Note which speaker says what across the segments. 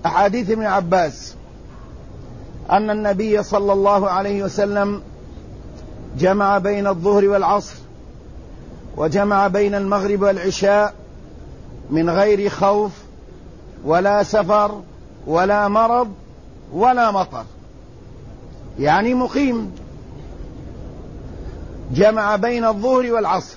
Speaker 1: أحاديث ابن عباس أن النبي صلى الله عليه وسلم جمع بين الظهر والعصر وجمع بين المغرب والعشاء من غير خوف ولا سفر ولا مرض ولا مطر، يعني مقيم. جمع بين الظهر والعصر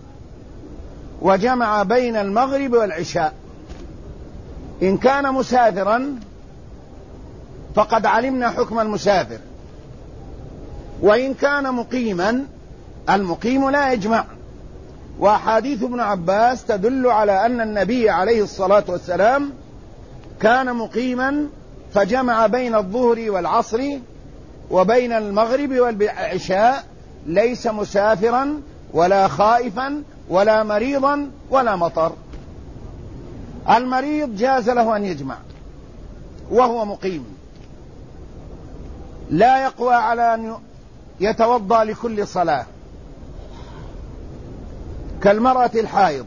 Speaker 1: وجمع بين المغرب والعشاء. إن كان مسافرا فقد علمنا حكم المسافر، وإن كان مقيما المقيم لا يجمع. وأحاديث ابن عباس تدل على أن النبي عليه الصلاة والسلام كان مقيما فجمع بين الظهر والعصر وبين المغرب والعشاء، ليس مسافرا ولا خائفا ولا مريضا ولا مطر. المريض جاز له أن يجمع وهو مقيم، لا يقوى على أن يتوضأ لكل صلاة، كالمرأة الحائض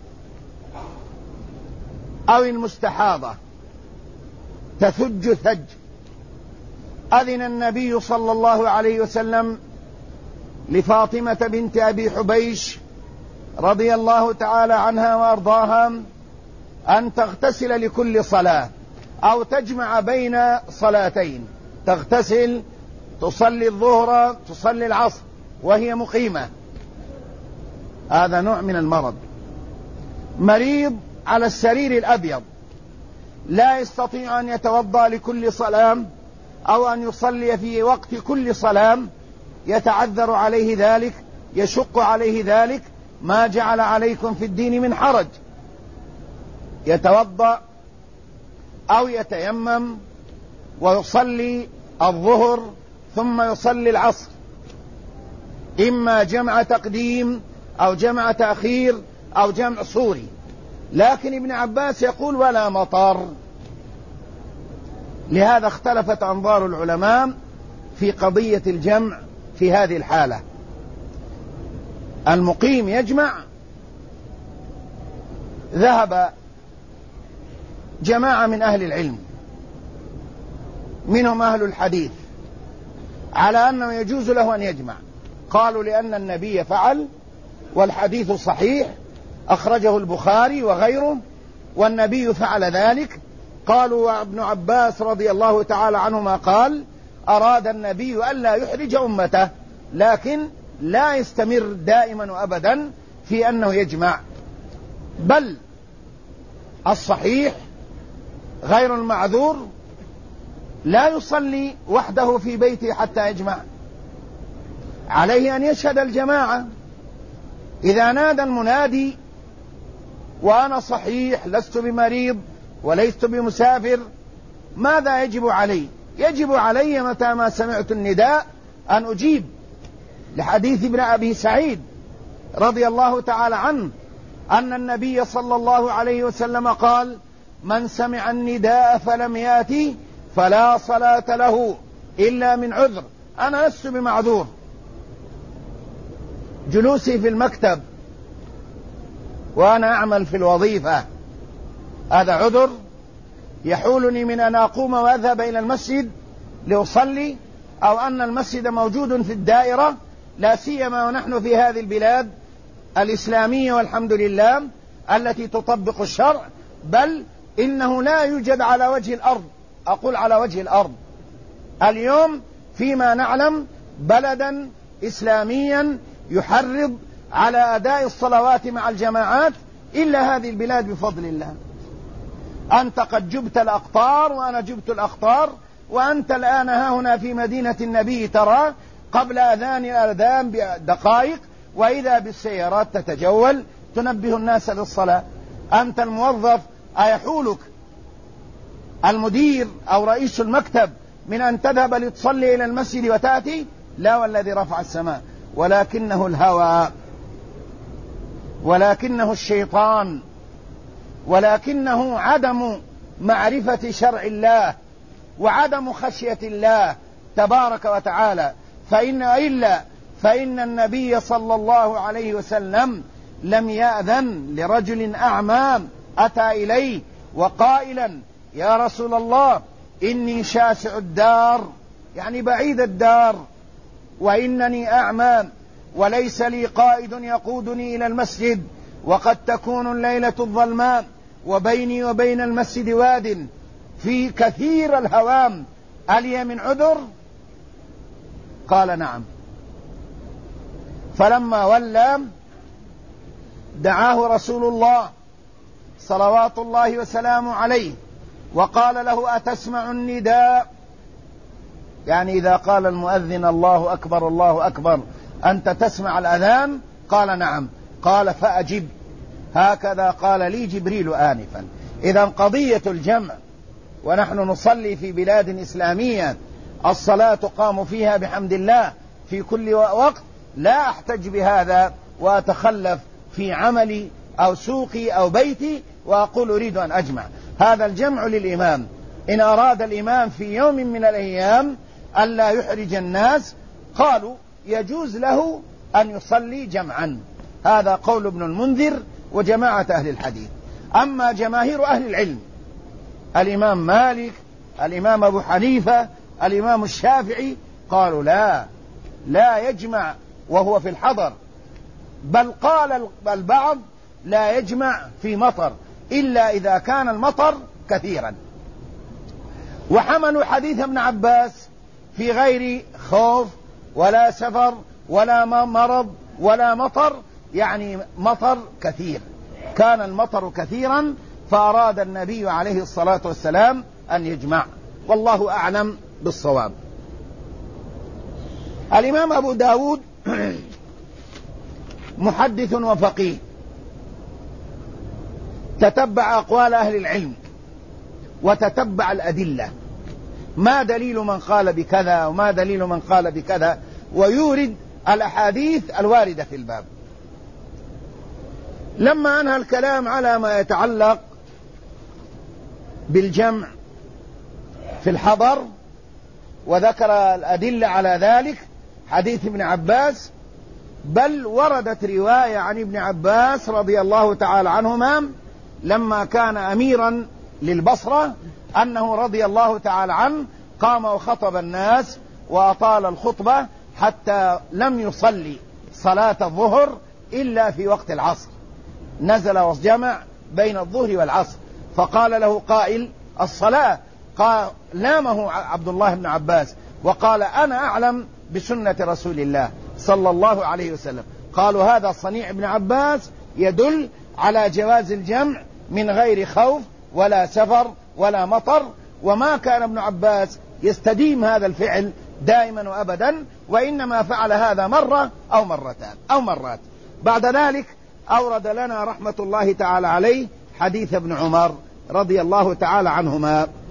Speaker 1: أو المستحاضة تثج ثج. أذن النبي صلى الله عليه وسلم لفاطمة بنت أبي حبيش رضي الله تعالى عنها وأرضاها أن تغتسل لكل صلاة أو تجمع بين صلاتين، تغتسل تصلي الظهر تصلي العصر وهي مقيمة. هذا نوع من المرض. مريض على السرير الأبيض لا يستطيع أن يتوضأ لكل صلاة أو أن يصلي في وقت كل صلاة، يتعذر عليه ذلك، يشق عليه ذلك، ما جعل عليكم في الدين من حرج. يتوضأ أو يتيمم ويصلي الظهر ثم يصلي العصر، إما جمع تقديم أو جمع تأخير أو جمع صوري. لكن ابن عباس يقول ولا مطر. لهذا اختلفت أنظار العلماء في قضية الجمع في هذه الحالة. المقيم يجمع. ذهب جماعة من أهل العلم منهم أهل الحديث على أنه يجوز له أن يجمع. قالوا لأن النبي فعل والحديث صحيح أخرجه البخاري وغيره والنبي فعل ذلك. قالوا وابن عباس رضي الله تعالى عنهما قال أراد النبي ألا يحرج أمته، لكن لا يستمر دائما وأبدا في أنه يجمع، بل الصحيح غير المعذور لا يصلي وحده في بيته حتى يجمع، عليه أن يشهد الجماعة. إذا نادى المنادي وأنا صحيح لست بمريض ولست بمسافر، ماذا يجب علي؟ يجب علي متى ما سمعت النداء أن أجيب، لحديث ابن أبي سعيد رضي الله تعالى عنه أن النبي صلى الله عليه وسلم قال من سمع النداء فلم يأتي فلا صلاة له إلا من عذر. أنا لست بمعذور، جلوسي في المكتب وأنا أعمل في الوظيفة هذا عذر يحولني من أن أقوم وأذهب إلى المسجد لأصلي، أو أن المسجد موجود في الدائرة، لا سيما ونحن في هذه البلاد الإسلامية والحمد لله التي تطبق الشرع، بل إنه لا يوجد على وجه الأرض، أقول على وجه الأرض اليوم فيما نعلم بلدا إسلاميا يحرض على أداء الصلوات مع الجماعات إلا هذه البلاد بفضل الله. أنت قد جبت الأقطار وأنا جبت الأقطار، وأنت الآن هنا في مدينة النبي ترى قبل أذان الأذان بدقائق وإذا بالسيارات تتجول تنبه الناس للصلاة. أنت الموظف أيحولك المدير أو رئيس المكتب من أن تذهب لتصلي إلى المسجد وتأتي؟ لا والذي رفع السماء، ولكنه الهوى، ولكنه الشيطان، ولكنه عدم معرفة شرع الله وعدم خشية الله تبارك وتعالى. فإن النبي صلى الله عليه وسلم لم يأذن لرجل أعمى أتى إليه وقائلا يا رسول الله إني شاسع الدار، يعني بعيد الدار، وإنني أعمى وليس لي قائد يقودني إلى المسجد، وقد تكون الليلة الظلماء، وبيني وبين المسجد واد في كثير الهوام، ألي من عذر؟ قال نعم. فلما ولى دعاه رسول الله صلوات الله وسلامه عليه وقال له أتسمع النداء؟ يعني إذا قال المؤذن الله أكبر الله أكبر أنت تسمع الأذان؟ قال نعم. قال فأجب، هكذا قال لي جبريل آنفا. إذا قضية الجمع ونحن نصلي في بلاد إسلامية الصلاة تقام فيها بحمد الله في كل وقت، لا أحتج بهذا وأتخلف في عملي أو سوقي أو بيتي وأقول أريد أن أجمع. هذا الجمع للإمام، إن أراد الإمام في يوم من الأيام ألا يحرج الناس قالوا يجوز له أن يصلي جمعا. هذا قول ابن المنذر وجماعة أهل الحديث. أما جماهير أهل العلم، الإمام مالك، الإمام أبو حنيفة، الإمام الشافعي، قالوا لا يجمع وهو في الحضر، بل قال البعض لا يجمع في مطر إلا إذا كان المطر كثيرا. وحملوا حديث ابن عباس في غير خوف ولا سفر ولا مرض ولا مطر، يعني مطر كثير، كان المطر كثيرا فأراد النبي عليه الصلاة والسلام أن يجمع، والله أعلم بالصواب. الإمام أبو داود محدث وفقيه، تتبع أقوال أهل العلم وتتبع الأدلة، ما دليل من قال بكذا وما دليل من قال بكذا، ويورد الأحاديث الواردة في الباب. لما أنهى الكلام على ما يتعلق بالجمع في الحضر وذكر الأدلة على ذلك حديث ابن عباس، بل وردت رواية عن ابن عباس رضي الله تعالى عنهما لما كان أميرا للبصرة أنه رضي الله تعالى عنه قام وخطب الناس وأطال الخطبة حتى لم يصلي صلاة الظهر إلا في وقت العصر، نزل وجمع بين الظهر والعصر، فقال له قائل الصلاة، قال لامه عبد الله بن عباس وقال أنا أعلم بسنة رسول الله صلى الله عليه وسلم. قالوا هذا صنيع ابن عباس يدل على جواز الجمع من غير خوف ولا سفر ولا مطر، وما كان ابن عباس يستديم هذا الفعل دائما وأبدا، وإنما فعل هذا مرة أو مرتان أو مرات. بعد ذلك أورد لنا رحمة الله تعالى عليه حديث ابن عمر رضي الله تعالى عنهما